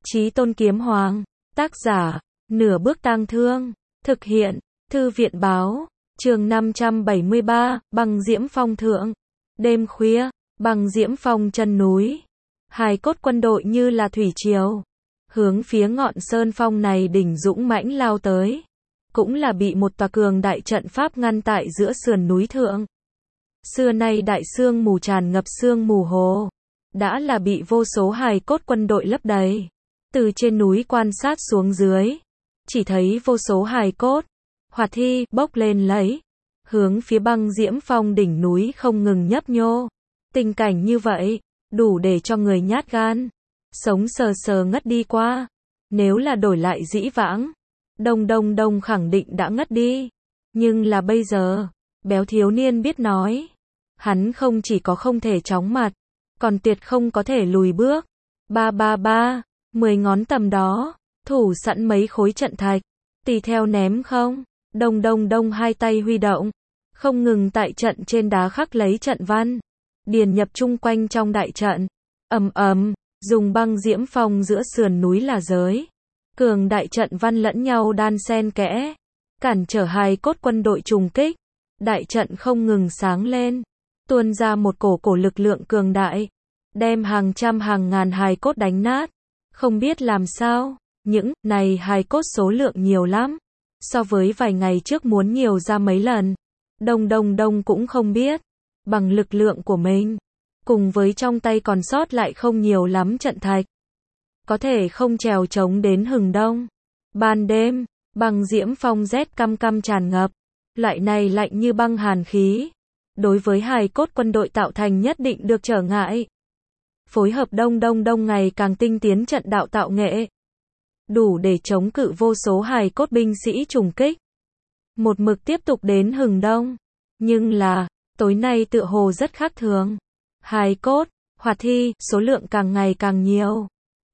Chí Tôn Kiếm Hoàng, tác giả, Nửa Bước Tang Thương, thực hiện, Thư viện báo, chương 573, Băng Diễm Phong thượng. Đêm khuya, Băng Diễm Phong chân núi. Hài cốt quân đội như là thủy triều, hướng phía ngọn sơn phong này đỉnh dũng mãnh lao tới. Cũng là bị một tòa cường đại trận pháp ngăn tại giữa sườn núi thượng. Xưa nay đại sương mù tràn ngập sương mù hồ, đã là bị vô số hài cốt quân đội lấp đầy. Từ trên núi quan sát xuống dưới, chỉ thấy vô số hài cốt, hoạt thi bốc lên lấy, hướng phía Băng Diễm Phong đỉnh núi không ngừng nhấp nhô. Tình cảnh như vậy, đủ để cho người nhát gan, sống sờ sờ ngất đi qua. Nếu là đổi lại dĩ vãng, Đông khẳng định đã ngất đi. Nhưng là bây giờ, béo thiếu niên biết nói. Hắn không chỉ có không thể chóng mặt, còn tuyệt không có thể lùi bước. 10 ngón tầm đó, thủ sẵn mấy khối trận thạch, tùy theo ném không. Đông hai tay huy động, không ngừng tại trận trên đá khắc lấy trận văn, điền nhập chung quanh trong đại trận. Dùng Băng Diễm Phong giữa sườn núi là giới. Cường đại trận văn lẫn nhau đan xen kẽ, cản trở hài cốt quân đội trùng kích. Đại trận không ngừng sáng lên, tuôn ra một cổ lực lượng cường đại, đem hàng trăm hàng ngàn hài cốt đánh nát. Không biết làm sao, những này hài cốt số lượng nhiều lắm, so với vài ngày trước muốn nhiều ra mấy lần. Đông cũng không biết, bằng lực lượng của mình, cùng với trong tay còn sót lại không nhiều lắm trận thạch, có thể không trèo trống đến hừng đông. Ban đêm, Băng Diễm Phong rét căm tràn ngập, loại này lạnh như băng hàn khí, đối với hài cốt quân đội tạo thành nhất định được trở ngại. Phối hợp đông ngày càng tinh tiến trận đạo tạo nghệ, đủ để chống cự vô số hài cốt binh sĩ trùng kích. Một mực tiếp tục đến hừng đông, nhưng là, tối nay tựa hồ rất khác thường. Hài cốt, hoạt thi, số lượng càng ngày càng nhiều.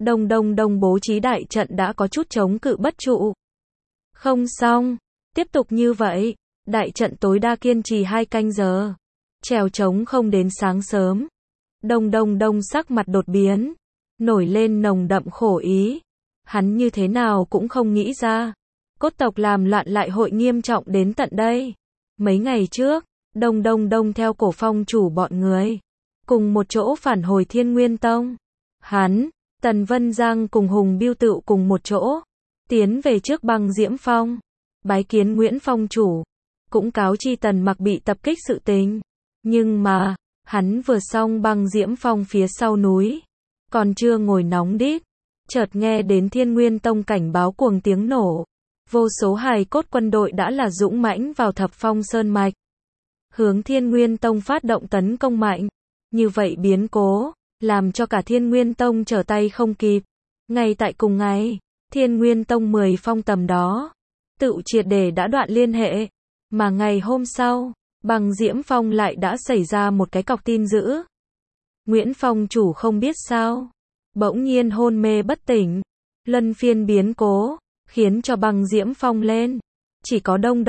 Đông bố trí đại trận đã có chút chống cự bất trụ. Không xong, tiếp tục như vậy, đại trận tối đa kiên trì 2 canh giờ. Trèo trống không đến sáng sớm. Đông sắc mặt đột biến, nổi lên nồng đậm khổ ý. Hắn như thế nào cũng không nghĩ ra, cốt tộc làm loạn lại hội nghiêm trọng đến tận đây. Mấy ngày trước, Đông theo Cổ Phong chủ bọn người, cùng một chỗ phản hồi Thiên Nguyên Tông. Hắn, Tần Vân Giang cùng Hùng Biêu Tựu cùng một chỗ, tiến về trước Băng Diễm Phong, bái kiến Nguyễn Phong chủ, cũng cáo chi Tần Mặc bị tập kích sự tình. Nhưng mà, hắn vừa xong Băng Diễm Phong phía sau núi, còn chưa ngồi nóng đít, chợt nghe đến Thiên Nguyên Tông cảnh báo cuồng tiếng nổ. Vô số hài cốt quân đội đã là dũng mãnh vào Thập Phong Sơn Mạch, hướng Thiên Nguyên Tông phát động tấn công mạnh. Như vậy biến cố, làm cho cả Thiên Nguyên Tông trở tay không kịp. Ngay tại cùng ngày, Thiên Nguyên Tông 10 phong tầm đó, tựu triệt để đã đoạn liên hệ. Mà ngày hôm sau, Băng Diễm Phong lại đã xảy ra một cái cọc tin dữ. Nguyễn Phong chủ không biết sao, bỗng nhiên hôn mê bất tỉnh. Luân phiên biến cố, khiến cho Băng Diễm Phong lên. Chỉ có Đông,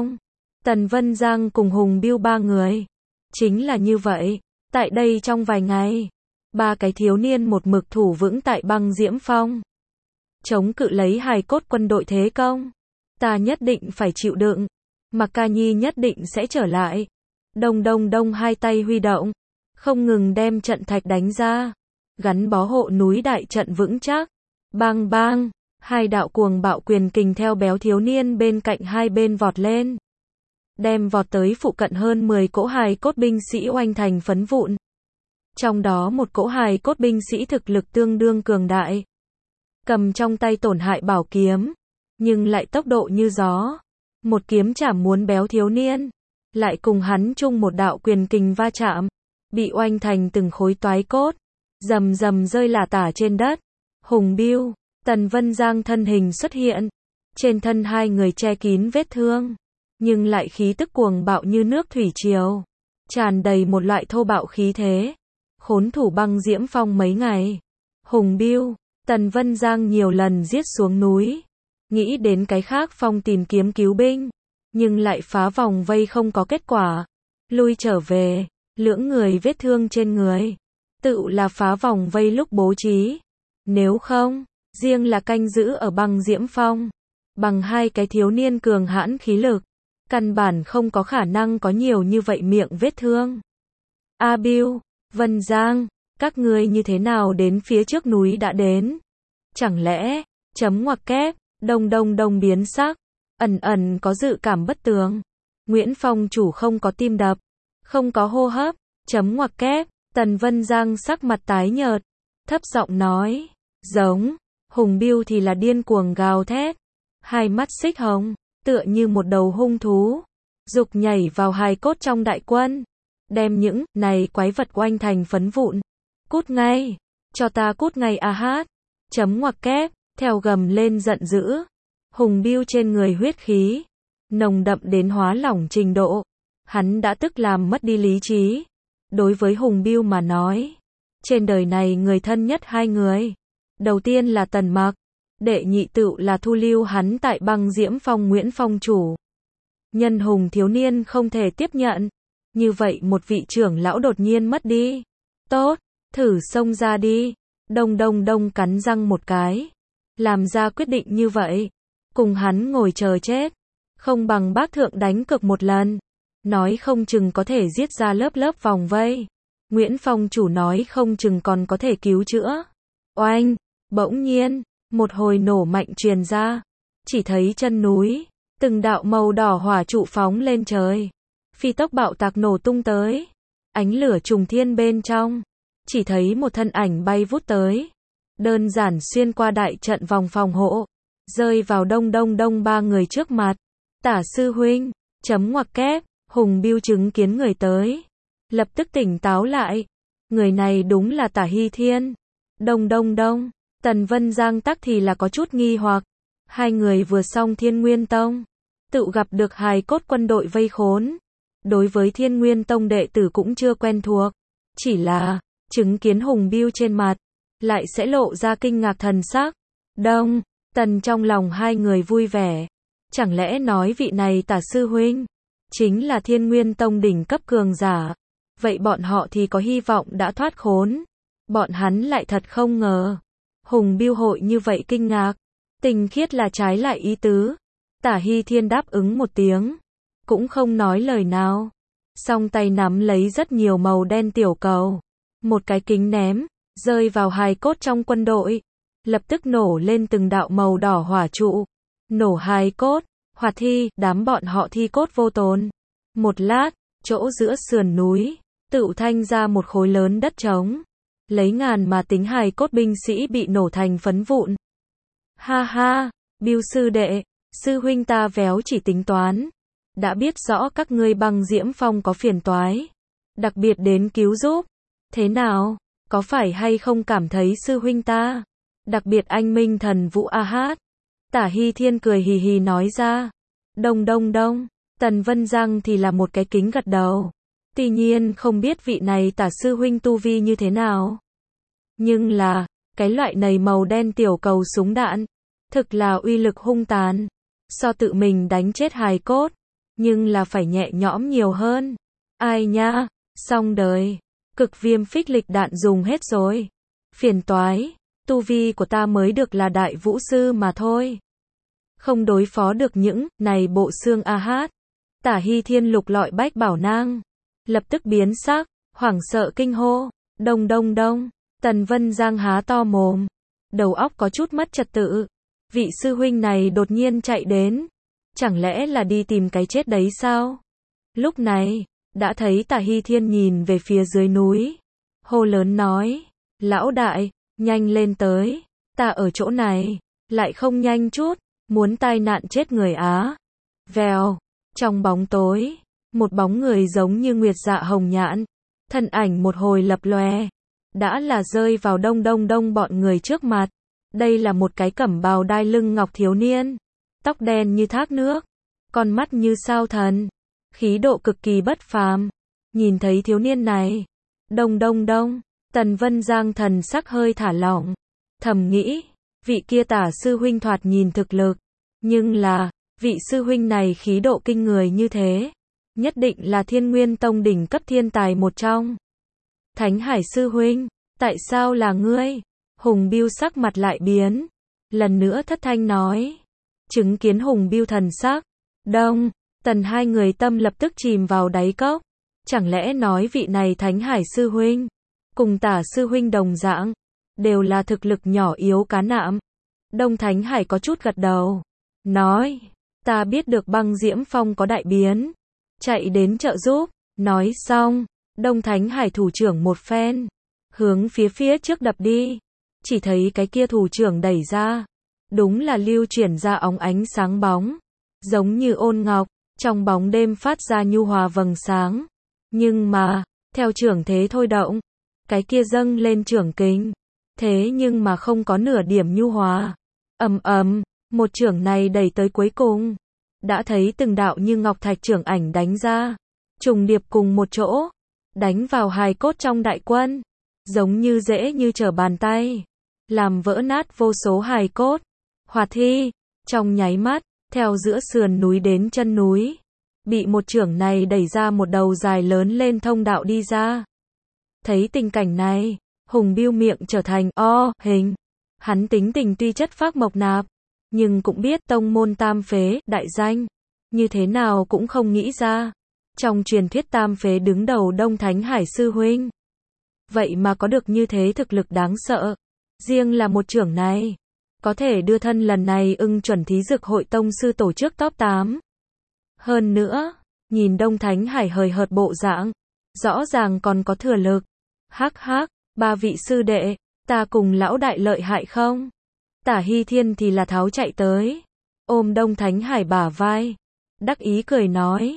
Tần Vân Giang cùng Hùng Biêu 3 người. Chính là như vậy, tại đây trong vài ngày, 3 cái thiếu niên một mực thủ vững tại Băng Diễm Phong, chống cự lấy hài cốt quân đội thế công. Ta nhất định phải chịu đựng, Mặc Ca Nhi nhất định sẽ trở lại. Đông hai tay huy động, không ngừng đem trận thạch đánh ra, gắn bó hộ núi đại trận vững chắc. Bang, hai đạo cuồng bạo quyền kình theo béo thiếu niên bên cạnh hai bên vọt lên, đem vọt tới phụ cận hơn 10 cỗ hài cốt binh sĩ oanh thành phấn vụn. Trong đó một cỗ hài cốt binh sĩ thực lực tương đương cường đại, cầm trong tay tổn hại bảo kiếm, nhưng lại tốc độ như gió, một kiếm chảm muốn béo thiếu niên, lại cùng hắn chung một đạo quyền kình va chạm, bị oanh thành từng khối toái cốt, rầm rơi lả tả trên đất. Hùng Biêu, Tần Vân Giang thân hình xuất hiện, trên thân hai người che kín vết thương, nhưng lại khí tức cuồng bạo như nước thủy triều, tràn đầy một loại thô bạo khí thế. Khốn thủ Băng Diễm Phong mấy ngày, Hùng Biêu, Tần Vân Giang nhiều lần giết xuống núi, nghĩ đến cái khác phong tìm kiếm cứu binh, nhưng lại phá vòng vây không có kết quả, lui trở về. Lưỡng người vết thương trên người, tự là phá vòng vây lúc bố trí. Nếu không, riêng là canh giữ ở Băng Diễm Phong, bằng hai cái thiếu niên cường hãn khí lực, căn bản không có khả năng có nhiều như vậy miệng vết thương. A Bưu, Vân Giang, các ngươi như thế nào đến phía trước núi đã đến? Chẳng lẽ, chấm ngoặc kép, Đông Đông Đông biến sắc, ẩn ẩn có dự cảm bất tường. Nguyễn Phong chủ không có tim đập, không có hô hấp, chấm ngoặc kép, Tần Vân Giang sắc mặt tái nhợt, thấp giọng nói, giống, Hùng Bưu thì là điên cuồng gào thét, hai mắt xích hồng, tựa như một đầu hung thú, dục nhảy vào hài cốt trong đại quân, đem những này quái vật oanh thành phấn vụn. Cút ngay, cho ta cút ngay a hát. Chấm ngoặc kép, theo gầm lên giận dữ. Hùng Bưu trên người huyết khí, nồng đậm đến hóa lỏng trình độ. Hắn đã tức làm mất đi lý trí. Đối với Hùng Bưu mà nói, trên đời này người thân nhất hai người. Đầu tiên là Tần Mặc, đệ nhị tựu là thu lưu hắn tại Băng Diễm Phong Nguyễn Phong chủ. Nhân Hùng thiếu niên không thể tiếp nhận. Như vậy một vị trưởng lão đột nhiên mất đi. Tốt, thử xông ra đi. Đông Đông Đông cắn răng một cái, làm ra quyết định như vậy. Cùng hắn ngồi chờ chết, không bằng bác thượng đánh cược một lần. Nói không chừng có thể giết ra lớp lớp vòng vây. Nguyễn Phong chủ nói không chừng còn có thể cứu chữa. Oanh, bỗng nhiên, một hồi nổ mạnh truyền ra. Chỉ thấy chân núi, từng đạo màu đỏ hỏa trụ phóng lên trời. Phi tốc bạo tạc nổ tung tới. Ánh lửa trùng thiên bên trong. Chỉ thấy một thân ảnh bay vút tới. Đơn giản xuyên qua đại trận vòng phòng hộ. Rơi vào Đông Đông Đông ba người trước mặt. Tả sư huynh, chấm ngoặc kép, Hùng Bưu chứng kiến người tới. Lập tức tỉnh táo lại. Người này đúng là Tả Hy Thiên. Đông Đông Đông, Tần Vân Giang tắc thì là có chút nghi hoặc. Hai người vừa xong Thiên Nguyên Tông, tự gặp được hài cốt quân đội vây khốn. Đối với Thiên Nguyên Tông đệ tử cũng chưa quen thuộc. Chỉ là, chứng kiến Hùng Bưu trên mặt, lại sẽ lộ ra kinh ngạc thần sắc. Đông, Tần trong lòng hai người vui vẻ. Chẳng lẽ nói vị này Tả sư huynh chính là Thiên Nguyên Tông đỉnh cấp cường giả. Vậy bọn họ thì có hy vọng đã thoát khốn. Bọn hắn lại thật không ngờ. Hùng Bưu hội như vậy kinh ngạc. Tình khiết là trái lại ý tứ. Tả Hy Thiên đáp ứng một tiếng, cũng không nói lời nào. Song tay nắm lấy rất nhiều màu đen tiểu cầu. Một cái kính ném, rơi vào hài cốt trong quân đội. Lập tức nổ lên từng đạo màu đỏ hỏa trụ. Nổ hài cốt, hoạt thi, đám bọn họ thi cốt vô tồn. Một lát, chỗ giữa sườn núi, tựu thanh ra một khối lớn đất trống. Lấy ngàn mà tính hài cốt binh sĩ bị nổ thành phấn vụn. Ha ha, Bưu sư đệ, sư huynh ta véo chỉ tính toán. Đã biết rõ các ngươi Băng Diễm Phong có phiền toái. Đặc biệt đến cứu giúp. Thế nào, có phải hay không cảm thấy sư huynh ta đặc biệt anh minh thần vũ a hát? Tả Hy Thiên cười hì hì nói ra. Đông Đông Đông, Tần Vân Giang thì là một cái kính gật đầu. Tuy nhiên không biết vị này Tả sư huynh tu vi như thế nào. Nhưng là, cái loại này màu đen tiểu cầu súng đạn, thực là uy lực hung tàn. So tự mình đánh chết hài cốt, nhưng là phải nhẹ nhõm nhiều hơn. Ai nha, xong đời. Cực viêm phích lịch đạn dùng hết rồi. Phiền toái, tu vi của ta mới được là đại vũ sư mà thôi. Không đối phó được những này bộ xương a hát. Tả Hy Thiên lục lọi bách bảo nang. Lập tức biến sắc, hoảng sợ kinh hô. Đông Đông Đông, Tần Vân Giang há to mồm. Đầu óc có chút mất trật tự. Vị sư huynh này đột nhiên chạy đến. Chẳng lẽ là đi tìm cái chết đấy sao? Lúc này, đã thấy Tả Hy Thiên nhìn về phía dưới núi. Hô lớn nói, lão đại, nhanh lên tới. Ta ở chỗ này, lại không nhanh chút, muốn tai nạn chết người á. Vèo, trong bóng tối, một bóng người giống như nguyệt dạ hồng nhạn. Thân ảnh một hồi lập lòe, đã là rơi vào Đông Đông Đông bọn người trước mặt. Đây là một cái cẩm bào đai lưng ngọc thiếu niên. Tóc đen như thác nước, con mắt như sao thần. Khí độ cực kỳ bất phàm. Nhìn thấy thiếu niên này, Đông Đông Đông, Tần Vân Giang thần sắc hơi thả lỏng. Thầm nghĩ, vị kia Tả sư huynh thoạt nhìn thực lực. Nhưng là, vị sư huynh này khí độ kinh người như thế. Nhất định là Thiên Nguyên Tông đỉnh cấp thiên tài một trong. Thánh Hải sư huynh, tại sao là ngươi? Hùng Bưu sắc mặt lại biến. lần nữa thất thanh nói. Chứng kiến Hùng Bưu thần sắc, Đông, Tần hai người tâm lập tức chìm vào đáy cốc. Chẳng lẽ nói vị này Thánh Hải sư huynh, cùng Tả sư huynh đồng dạng, đều là thực lực nhỏ yếu cá nạm. Đông Thánh Hải có chút gật đầu, nói, ta biết được Băng Diễm Phong có đại biến, chạy đến trợ giúp. Nói xong, Đông Thánh Hải thủ trưởng một phen, hướng phía trước đập đi. Chỉ thấy cái kia thủ trưởng đẩy ra, đúng là lưu chuyển ra óng ánh sáng bóng, giống như ôn ngọc, trong bóng đêm phát ra nhu hòa vầng sáng. Nhưng mà, theo trưởng thế thôi động, cái kia dâng lên trưởng kính, thế nhưng mà không có nửa điểm nhu hòa. Ầm ầm, một trưởng này đẩy tới cuối cùng, đã thấy từng đạo như ngọc thạch trưởng ảnh đánh ra, trùng điệp cùng một chỗ, đánh vào hài cốt trong đại quân, giống như dễ như trở bàn tay, làm vỡ nát vô số hài cốt. Hoạt thi, trong nháy mắt, theo giữa sườn núi đến chân núi, bị một trưởng này đẩy ra một đầu dài lớn lên thông đạo đi ra. Thấy tình cảnh này, Hùng Bưu miệng trở thành o hình. Hắn tính tình tuy chất phác mộc nạp, nhưng cũng biết tông môn tam phế, đại danh, như thế nào cũng không nghĩ ra. Trong truyền thuyết tam phế đứng đầu Đông Thánh Hải sư huynh, vậy mà có được như thế thực lực đáng sợ. Riêng là một trưởng này, có thể đưa thân lần này ưng chuẩn thí dực hội tông sư tổ chức top 8. Hơn nữa, nhìn Đông Thánh Hải hời hợt bộ dạng, rõ ràng còn có thừa lực. Hắc hắc, ba vị sư đệ, ta cùng lão đại lợi hại không? Tả Hy Thiên thì là tháo chạy tới, ôm Đông Thánh Hải bả vai, đắc ý cười nói.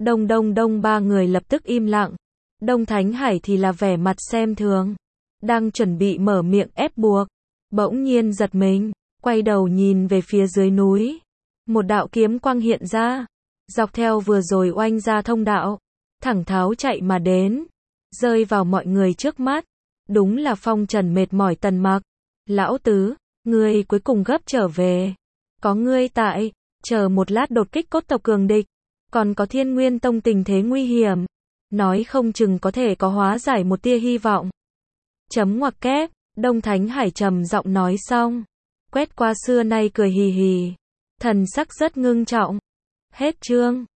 Đông ba người lập tức im lặng. Đông Thánh Hải thì là vẻ mặt xem thường, đang chuẩn bị mở miệng ép buộc, bỗng nhiên giật mình, quay đầu nhìn về phía dưới núi. Một đạo kiếm quang hiện ra, dọc theo vừa rồi oanh ra thông đạo, thẳng tháo chạy mà đến, rơi vào mọi người trước mắt. Đúng là phong trần mệt mỏi Tần Mặc. Lão tứ, ngươi cuối cùng gấp trở về. Có ngươi tại, chờ một lát đột kích cốt tộc cường địch, còn có Thiên Nguyên Tông tình thế nguy hiểm, nói không chừng có thể có hóa giải một tia hy vọng. Chấm ngoặc kép, Đông Thánh Hải trầm giọng nói xong, quét qua xưa nay cười hì hì, thần sắc rất ngưng trọng. Hết chương.